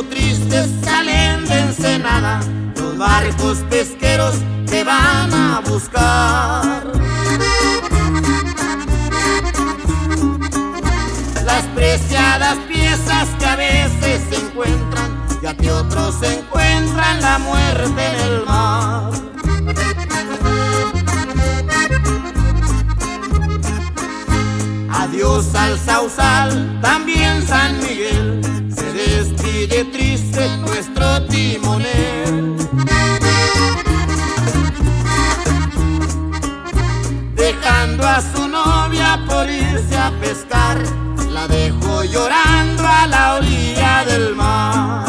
tristes salen de Ensenada, los barcos pesqueros te van a buscar. Las preciadas piezas que a veces se encuentran, y a que otros encuentran la muerte en el mar. Adiós al Sausal, también San Miguel, se despide triste nuestro timonel. Dejando a su novia por irse a pescar, la dejó llorando a la orilla del mar.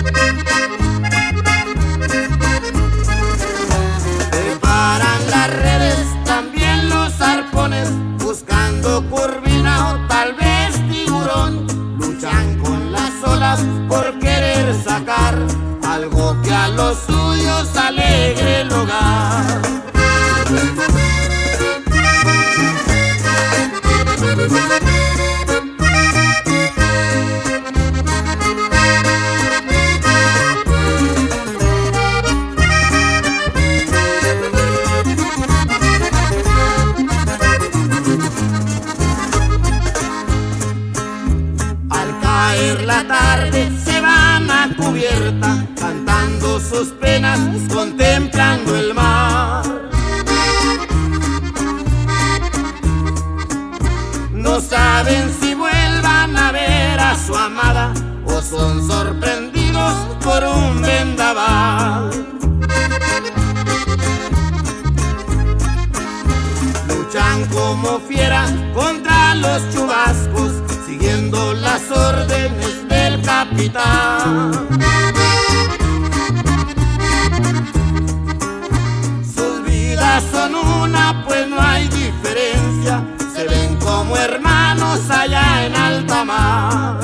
Preparan las redes, también los arpones, buscando curvina o tal vez tiburón. Luchan con las olas por querer sacar algo que a los suyos alegre el hogar. La tarde se van a cubierta, cantando sus penas, contemplando el mar. No saben si vuelvan a ver a su amada o son sorprendidos por un vendaval. Luchan como fieras contra los chubascos, siguiendo las órdenes del capitán. Sus vidas son una, pues no hay diferencia, se ven como hermanos allá en alta mar.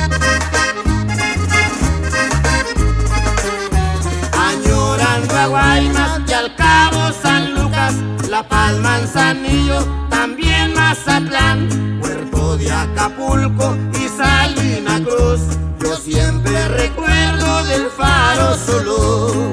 Añorando a Guaymas y al Cabo San Lucas, La Paz, Manzanillo, también Mazatlán, Puerto de Acapulco y Salina Cruz, yo siempre recuerdo del faro su luz.